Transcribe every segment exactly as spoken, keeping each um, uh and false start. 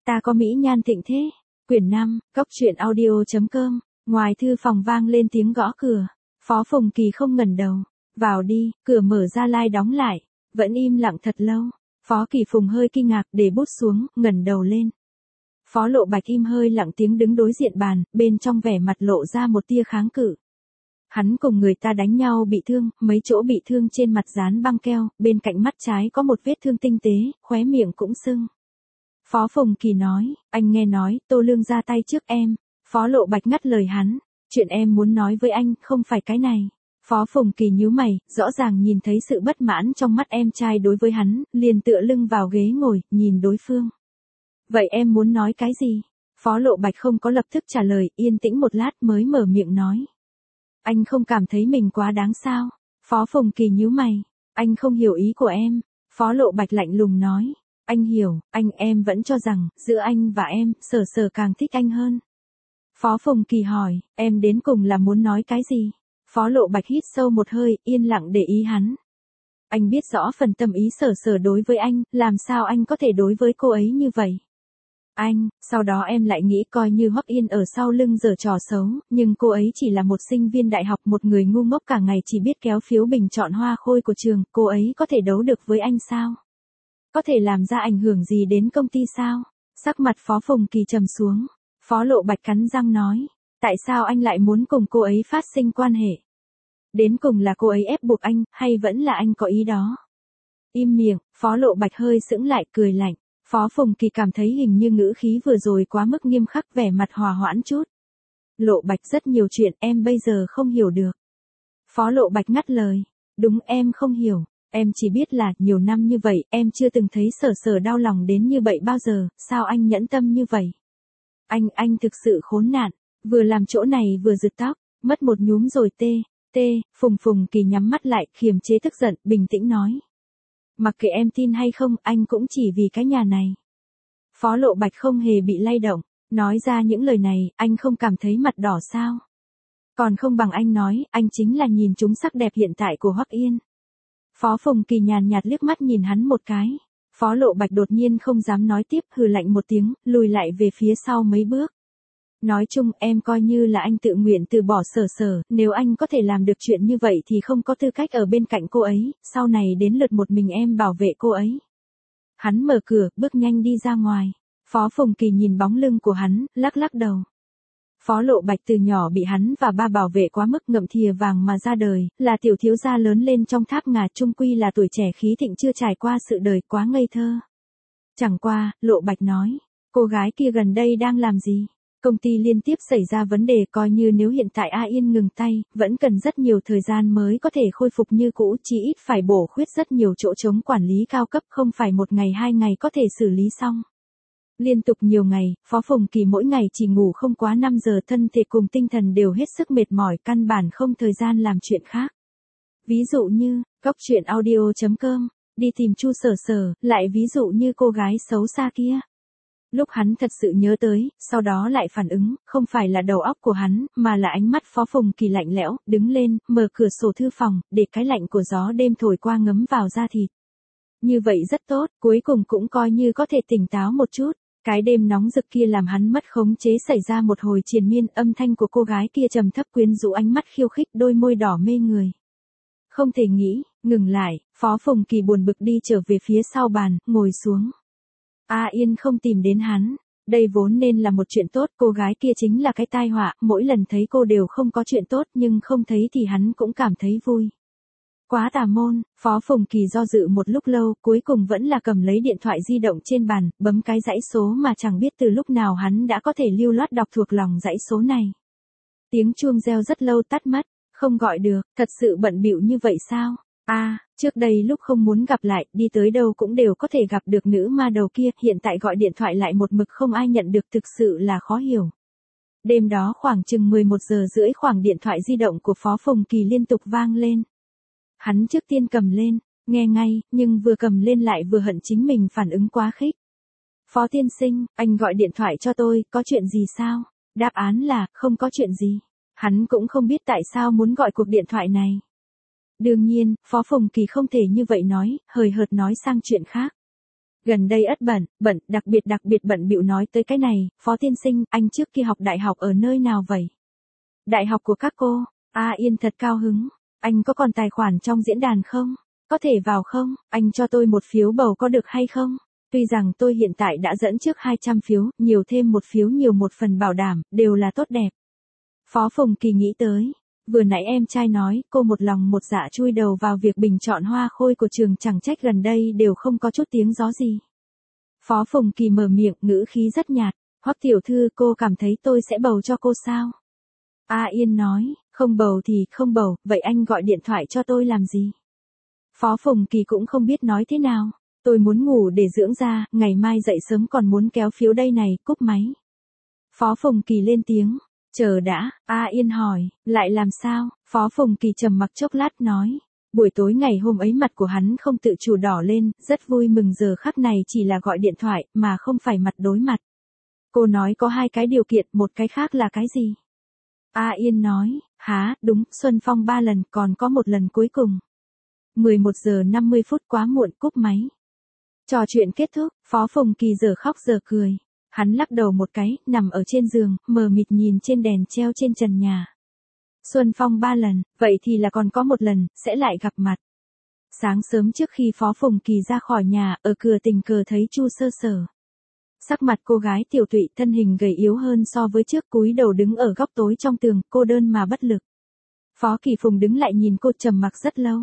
Ta có mỹ nhan thịnh thế. Quyển năm, cốc truyện audio chấm com. Ngoài thư phòng vang lên tiếng gõ cửa. Phó Phùng Kỳ không ngẩng đầu. Vào đi, cửa mở ra lai đóng lại. Vẫn im lặng thật lâu. Phó Kỳ Phùng hơi kinh ngạc để bút xuống, ngẩng đầu lên. Phó Lộ Bạch im hơi lặng tiếng đứng đối diện bàn, bên trong vẻ mặt lộ ra một tia kháng cự. Hắn cùng người ta đánh nhau bị thương, mấy chỗ bị thương trên mặt dán băng keo, bên cạnh mắt trái có một vết thương tinh tế, khóe miệng cũng sưng. Phó Phùng Kỳ nói, anh nghe nói, Tô Lương ra tay trước em. Phó Lộ Bạch ngắt lời hắn, chuyện em muốn nói với anh, không phải cái này. Phó Phùng Kỳ nhíu mày, rõ ràng nhìn thấy sự bất mãn trong mắt em trai đối với hắn, liền tựa lưng vào ghế ngồi, nhìn đối phương. Vậy em muốn nói cái gì? Phó Lộ Bạch không có lập tức trả lời, yên tĩnh một lát mới mở miệng nói. Anh không cảm thấy mình quá đáng sao? Phó Phùng Kỳ nhíu mày, anh không hiểu ý của em. Phó Lộ Bạch lạnh lùng nói, anh hiểu, anh em vẫn cho rằng, giữa anh và em, Sở Sở càng thích anh hơn. Phó Phùng Kỳ hỏi, em đến cùng là muốn nói cái gì? Phó Lộ Bạch hít sâu một hơi, yên lặng để ý hắn. Anh biết rõ phần tâm ý Sở Sở đối với anh, làm sao anh có thể đối với cô ấy như vậy? Anh, sau đó em lại nghĩ coi như Hoắc Yên ở sau lưng giở trò xấu, nhưng cô ấy chỉ là một sinh viên đại học, một người ngu ngốc cả ngày chỉ biết kéo phiếu bình chọn hoa khôi của trường, cô ấy có thể đấu được với anh sao? Có thể làm ra ảnh hưởng gì đến công ty sao? Sắc mặt Phó Phùng Kỳ trầm xuống. Phó Lộ Bạch cắn răng nói, tại sao anh lại muốn cùng cô ấy phát sinh quan hệ? Đến cùng là cô ấy ép buộc anh, hay vẫn là anh có ý đó? Im miệng, Phó Lộ Bạch hơi sững lại, cười lạnh. Phó Phùng Kỳ cảm thấy hình như ngữ khí vừa rồi quá mức nghiêm khắc, vẻ mặt hòa hoãn chút. Lộ Bạch, rất nhiều chuyện em bây giờ không hiểu được. Phó Lộ Bạch ngắt lời, đúng, em không hiểu, em chỉ biết là nhiều năm như vậy em chưa từng thấy Sở Sở đau lòng đến như vậy bao giờ, sao anh nhẫn tâm như vậy? Anh, anh thực sự khốn nạn, vừa làm chỗ này vừa giật tóc, mất một nhúm rồi tê, tê, Phùng Phùng Kỳ nhắm mắt lại, kiềm chế tức giận, bình tĩnh nói. Mặc kệ em tin hay không, anh cũng chỉ vì cái nhà này. Phó Lộ Bạch không hề bị lay động, nói ra những lời này, anh không cảm thấy mặt đỏ sao? Còn không bằng anh nói, anh chính là nhìn trúng sắc đẹp hiện tại của Hoắc Yên. Phó Phùng Kỳ nhàn nhạt liếc mắt nhìn hắn một cái. Phó Lộ Bạch đột nhiên không dám nói tiếp, hừ lạnh một tiếng, lùi lại về phía sau mấy bước. Nói chung, em coi như là anh tự nguyện từ bỏ Sở Sở, nếu anh có thể làm được chuyện như vậy thì không có tư cách ở bên cạnh cô ấy, sau này đến lượt một mình em bảo vệ cô ấy. Hắn mở cửa, bước nhanh đi ra ngoài. Phó Phùng Kỳ nhìn bóng lưng của hắn, lắc lắc đầu. Phó Lộ Bạch từ nhỏ bị hắn và ba bảo vệ quá mức, ngậm thìa vàng mà ra đời, là tiểu thiếu gia lớn lên trong tháp ngà, chung quy là tuổi trẻ khí thịnh chưa trải qua sự đời, quá ngây thơ. Chẳng qua, Lộ Bạch nói, cô gái kia gần đây đang làm gì? Công ty liên tiếp xảy ra vấn đề, coi như nếu hiện tại A Yên ngừng tay, vẫn cần rất nhiều thời gian mới có thể khôi phục như cũ, chỉ ít phải bổ khuyết rất nhiều chỗ trống quản lý cao cấp, không phải một ngày hai ngày có thể xử lý xong. Liên tục nhiều ngày, Phó Phùng Kỳ mỗi ngày chỉ ngủ không quá năm giờ, thân thể cùng tinh thần đều hết sức mệt mỏi, căn bản không thời gian làm chuyện khác. Ví dụ như, cốc truyện audio chấm com, đi tìm Chu Sở Sở, lại ví dụ như cô gái xấu xa kia. Lúc hắn thật sự nhớ tới, sau đó lại phản ứng, không phải là đầu óc của hắn, mà là ánh mắt Phó Phùng Kỳ lạnh lẽo, đứng lên, mở cửa sổ thư phòng, để cái lạnh của gió đêm thổi qua ngấm vào da thịt. Như vậy rất tốt, cuối cùng cũng coi như có thể tỉnh táo một chút. Cái đêm nóng rực kia làm hắn mất khống chế, xảy ra một hồi triền miên, âm thanh của cô gái kia trầm thấp quyến rũ, ánh mắt khiêu khích, đôi môi đỏ mê người. Không thể nghĩ, ngừng lại, Phó Phùng Kỳ buồn bực đi trở về phía sau bàn, ngồi xuống. A Yên không tìm đến hắn, đây vốn nên là một chuyện tốt, cô gái kia chính là cái tai họa, mỗi lần thấy cô đều không có chuyện tốt, nhưng không thấy thì hắn cũng cảm thấy vui. Quá tà môn, Phó Phùng Kỳ do dự một lúc lâu, cuối cùng vẫn là cầm lấy điện thoại di động trên bàn, bấm cái dãy số mà chẳng biết từ lúc nào hắn đã có thể lưu loát đọc thuộc lòng dãy số này. Tiếng chuông reo rất lâu tắt mất, không gọi được, thật sự bận bịu như vậy sao? A, à, trước đây lúc không muốn gặp lại, đi tới đâu cũng đều có thể gặp được nữ ma đầu kia, hiện tại gọi điện thoại lại một mực không ai nhận được, thực sự là khó hiểu. Đêm đó khoảng chừng mười một giờ rưỡi, khoảng điện thoại di động của Phó Phùng Kỳ liên tục vang lên. Hắn trước tiên cầm lên, nghe ngay, nhưng vừa cầm lên lại vừa hận chính mình phản ứng quá khích. Phó tiên sinh, anh gọi điện thoại cho tôi, có chuyện gì sao? Đáp án là, không có chuyện gì. Hắn cũng không biết tại sao muốn gọi cuộc điện thoại này. Đương nhiên, Phó Phùng Kỳ không thể như vậy nói, hời hợt nói sang chuyện khác. Gần đây ất bận, bận, đặc biệt đặc biệt bận bịu nói tới cái này, Phó tiên sinh, anh trước kia học đại học ở nơi nào vậy? Đại học của các cô. A Yên thật cao hứng. Anh có còn tài khoản trong diễn đàn không? Có thể vào không? Anh cho tôi một phiếu bầu có được hay không? Tuy rằng tôi hiện tại đã dẫn trước hai trăm phiếu, nhiều thêm một phiếu nhiều một phần bảo đảm, đều là tốt đẹp. Phó Phùng Kỳ nghĩ tới. Vừa nãy em trai nói, cô một lòng một dạ chui đầu vào việc bình chọn hoa khôi của trường, chẳng trách gần đây đều không có chút tiếng gió gì. Phó Phùng Kỳ mở miệng, ngữ khí rất nhạt. Hoắc tiểu thư, cô cảm thấy tôi sẽ bầu cho cô sao? A Yên nói, không bầu thì không bầu, vậy anh gọi điện thoại cho tôi làm gì? Phó Phùng Kỳ cũng không biết nói thế nào. Tôi muốn ngủ để dưỡng da, ngày mai dậy sớm còn muốn kéo phiếu đây này, cúp máy. Phó Phùng Kỳ lên tiếng. Chờ đã, A Yên hỏi, lại làm sao? Phó Phùng Kỳ trầm mặc chốc lát nói. Buổi tối ngày hôm ấy mặt của hắn không tự chủ đỏ lên, rất vui mừng, giờ khắc này chỉ là gọi điện thoại, mà không phải mặt đối mặt. Cô nói có hai cái điều kiện, một cái khác là cái gì? A Yên nói, há, đúng, Xuân Phong ba lần, còn có một lần cuối cùng. mười một giờ năm mươi phút quá muộn, cúp máy. Trò chuyện kết thúc, Phó Phùng Kỳ giờ khóc giờ cười. Hắn lắc đầu một cái, nằm ở trên giường, mờ mịt nhìn trên đèn treo trên trần nhà. Xuân Phong ba lần, vậy thì là còn có một lần, sẽ lại gặp mặt. Sáng sớm trước khi Phó Phùng Kỳ ra khỏi nhà, ở cửa tình cờ thấy Chu Sơ Sở. Sắc mặt cô gái tiểu tụy, thân hình gầy yếu hơn so với trước, cúi đầu đứng ở góc tối trong tường, cô đơn mà bất lực. Phó Kỳ Phùng đứng lại nhìn cô trầm mặc rất lâu.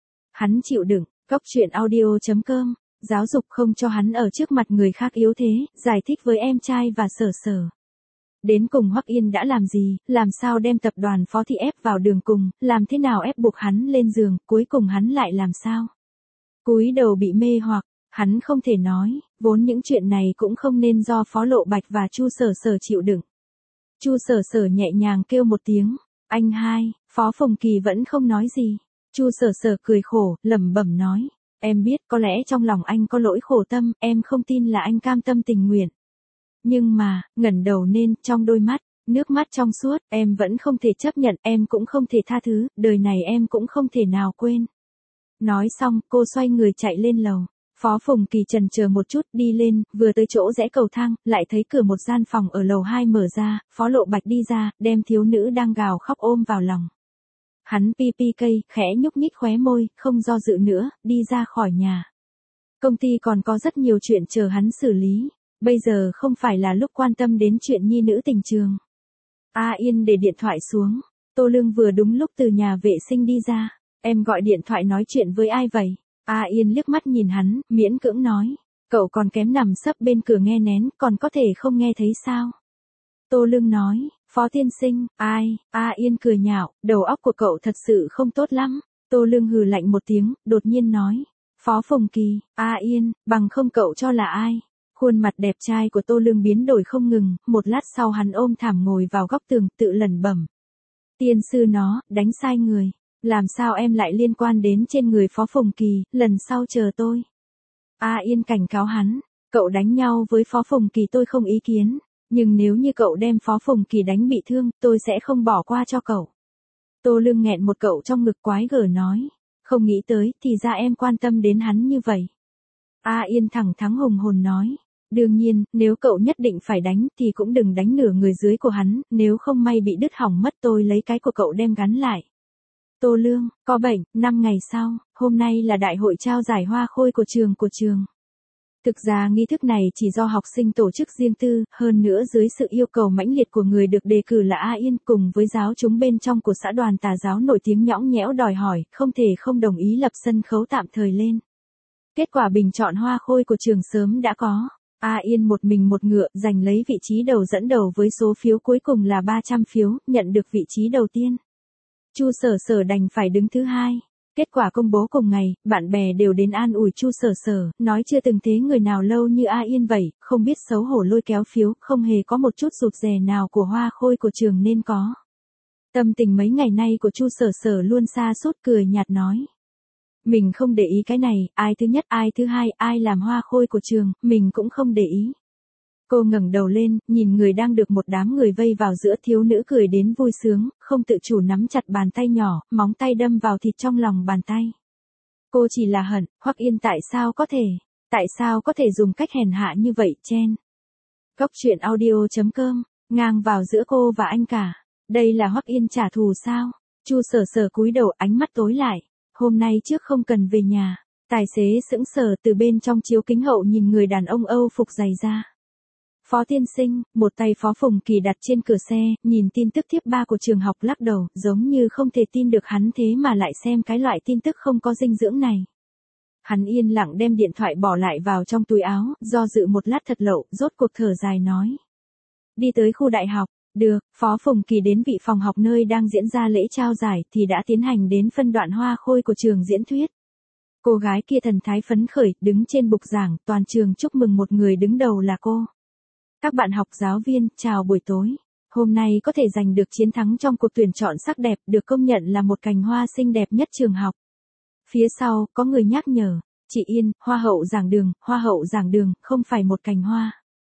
Hắn chịu đựng, Cốc Truyện Audio chấm com, giáo dục không cho hắn ở trước mặt người khác yếu thế, giải thích với em trai và Sở Sở. Đến cùng Hoắc Yên đã làm gì, làm sao đem tập đoàn Phó Thị ép vào đường cùng, làm thế nào ép buộc hắn lên giường, cuối cùng hắn lại làm sao? Cúi đầu bị mê hoặc, hắn không thể nói, vốn những chuyện này cũng không nên do Phó Lộ Bạch và Chu Sở Sở chịu đựng. Chu Sở Sở nhẹ nhàng kêu một tiếng, anh hai, Phó Phùng Kỳ vẫn không nói gì. Chu Sở Sở cười khổ, lẩm bẩm nói, em biết có lẽ trong lòng anh có lỗi khổ tâm, em không tin là anh cam tâm tình nguyện. Nhưng mà, ngẩng đầu lên, trong đôi mắt, nước mắt trong suốt, em vẫn không thể chấp nhận, em cũng không thể tha thứ, đời này em cũng không thể nào quên. Nói xong, cô xoay người chạy lên lầu. Phó Phùng Kỳ chần chờ một chút, đi lên, vừa tới chỗ rẽ cầu thang, lại thấy cửa một gian phòng ở lầu hai mở ra, Phó Lộ Bạch đi ra, đem thiếu nữ đang gào khóc ôm vào lòng. Hắn pi pi cây, khẽ nhúc nhích khóe môi, không do dự nữa, đi ra khỏi nhà. Công ty còn có rất nhiều chuyện chờ hắn xử lý, bây giờ không phải là lúc quan tâm đến chuyện nhi nữ tình trường. A Yên để điện thoại xuống, Tô Lương vừa đúng lúc từ nhà vệ sinh đi ra, em gọi điện thoại nói chuyện với ai vậy? A Yên liếc mắt nhìn hắn, miễn cưỡng nói, cậu còn kém nằm sấp bên cửa nghe nén, còn có thể không nghe thấy sao? Tô Lương nói, Phó tiên sinh, ai? A Yên cười nhạo, đầu óc của cậu thật sự không tốt lắm. Tô Lương hừ lạnh một tiếng, đột nhiên nói, Phó Phùng Kỳ, A Yên, bằng không cậu cho là ai? Khuôn mặt đẹp trai của Tô Lương biến đổi không ngừng, một lát sau hắn ôm thảm ngồi vào góc tường, tự lẩm bẩm. Tiên sư nó, đánh sai người. Làm sao em lại liên quan đến trên người Phó Phùng Kỳ, lần sau chờ tôi. A Yên cảnh cáo hắn, cậu đánh nhau với Phó Phùng Kỳ tôi không ý kiến, nhưng nếu như cậu đem Phó Phùng Kỳ đánh bị thương, tôi sẽ không bỏ qua cho cậu. Tô Lương nghẹn một cậu trong ngực quái gở nói, không nghĩ tới, thì ra em quan tâm đến hắn như vậy. A Yên thẳng thắn hùng hồn nói, đương nhiên, nếu cậu nhất định phải đánh, thì cũng đừng đánh nửa người dưới của hắn, nếu không may bị đứt hỏng mất tôi lấy cái của cậu đem gắn lại. Tô Lương, có bệnh, năm ngày sau, hôm nay là đại hội trao giải hoa khôi của trường của trường. Thực ra nghi thức này chỉ do học sinh tổ chức riêng tư, hơn nữa dưới sự yêu cầu mãnh liệt của người được đề cử là A Yên cùng với giáo chúng bên trong của xã đoàn tà giáo nổi tiếng nhõng nhẽo đòi hỏi, không thể không đồng ý lập sân khấu tạm thời lên. Kết quả bình chọn hoa khôi của trường sớm đã có. A Yên một mình một ngựa giành lấy vị trí đầu dẫn đầu với số phiếu cuối cùng là ba trăm phiếu, nhận được vị trí đầu tiên. Chu Sở Sở đành phải đứng thứ hai. Kết quả công bố cùng ngày, bạn bè đều đến an ủi Chu Sở Sở, nói chưa từng thấy người nào lâu như A Yên vậy, không biết xấu hổ lôi kéo phiếu, không hề có một chút rụt rè nào của hoa khôi của trường nên có. Tâm tình mấy ngày nay của Chu Sở Sở luôn sa sút cười nhạt nói. Mình không để ý cái này, ai thứ nhất ai thứ hai, ai làm hoa khôi của trường, mình cũng không để ý. Cô ngẩng đầu lên, nhìn người đang được một đám người vây vào giữa, thiếu nữ cười đến vui sướng, không tự chủ nắm chặt bàn tay nhỏ, móng tay đâm vào thịt trong lòng bàn tay. Cô chỉ là hận, Hoắc Yên tại sao có thể, Tại sao có thể dùng cách hèn hạ như vậy Chen? Cốc truyện audio chấm com, ngang vào giữa cô và anh cả. Đây là Hoắc Yên trả thù sao? Chu Sở Sở cúi đầu, ánh mắt tối lại. Hôm nay trước không cần về nhà. Tài xế sững sờ từ bên trong chiếu kính hậu nhìn người đàn ông Âu phục dày ra. Phó tiên sinh, một tay Phó Phùng Kỳ đặt trên cửa xe, nhìn tin tức thiếp ba của trường học lắc đầu, giống như không thể tin được hắn thế mà lại xem cái loại tin tức không có dinh dưỡng này. Hắn yên lặng đem điện thoại bỏ lại vào trong túi áo, do dự một lát thật lậu, rốt cuộc thở dài nói. Đi tới khu đại học, được, Phó Phùng Kỳ đến vị phòng học nơi đang diễn ra lễ trao giải thì đã tiến hành đến phân đoạn hoa khôi của trường diễn thuyết. Cô gái kia thần thái phấn khởi, đứng trên bục giảng, toàn trường chúc mừng một người đứng đầu là cô. Các bạn học giáo viên, chào buổi tối. Hôm nay có thể giành được chiến thắng trong cuộc tuyển chọn sắc đẹp được công nhận là một cành hoa xinh đẹp nhất trường học. Phía sau, có người nhắc nhở. Chị Yên, hoa hậu giảng đường, hoa hậu giảng đường, không phải một cành hoa.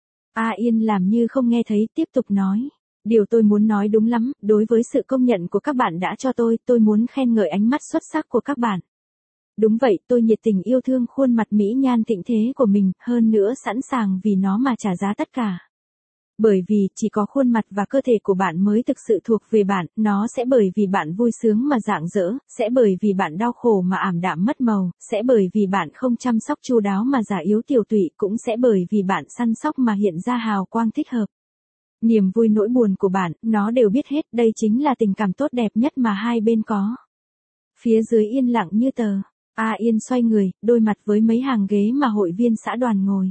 A Yên làm như không nghe thấy, tiếp tục nói. Điều tôi muốn nói đúng lắm, đối với sự công nhận của các bạn đã cho tôi, tôi muốn khen ngợi ánh mắt xuất sắc của các bạn. Đúng vậy, tôi nhiệt tình yêu thương khuôn mặt mỹ nhan thịnh thế của mình, hơn nữa sẵn sàng vì nó mà trả giá tất cả. Bởi vì, chỉ có khuôn mặt và cơ thể của bạn mới thực sự thuộc về bạn, nó sẽ bởi vì bạn vui sướng mà rạng rỡ, sẽ bởi vì bạn đau khổ mà ảm đạm mất màu, sẽ bởi vì bạn không chăm sóc chu đáo mà già yếu tiểu tụy, cũng sẽ bởi vì bạn săn sóc mà hiện ra hào quang thích hợp. Niềm vui nỗi buồn của bạn, nó đều biết hết, đây chính là tình cảm tốt đẹp nhất mà hai bên có. Phía dưới yên lặng như tờ. A Yên xoay người, đôi mặt với mấy hàng ghế mà hội viên xã đoàn ngồi.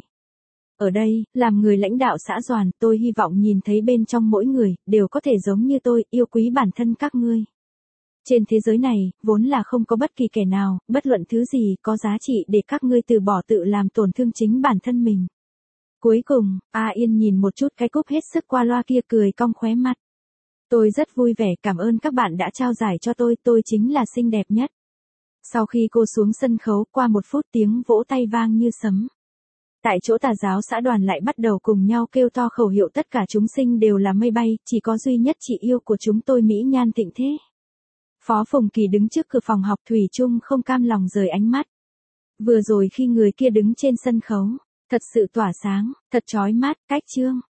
Ở đây, làm người lãnh đạo xã đoàn, tôi hy vọng nhìn thấy bên trong mỗi người, đều có thể giống như tôi, yêu quý bản thân các ngươi. Trên thế giới này, vốn là không có bất kỳ kẻ nào, bất luận thứ gì, có giá trị để các ngươi từ bỏ tự làm tổn thương chính bản thân mình. Cuối cùng, A Yên nhìn một chút cái cúp hết sức qua loa kia cười cong khóe mắt. Tôi rất vui vẻ, cảm ơn các bạn đã trao giải cho tôi, tôi chính là xinh đẹp nhất. Sau khi cô xuống sân khấu, qua một phút tiếng vỗ tay vang như sấm. Tại chỗ tà giáo xã đoàn lại bắt đầu cùng nhau kêu to khẩu hiệu tất cả chúng sinh đều là mây bay, chỉ có duy nhất chị yêu của chúng tôi mỹ nhan thịnh thế. Phó Phùng Kỳ đứng trước cửa phòng học thủy chung không cam lòng rời ánh mắt. Vừa rồi khi người kia đứng trên sân khấu, thật sự tỏa sáng, thật chói mắt, cách chương.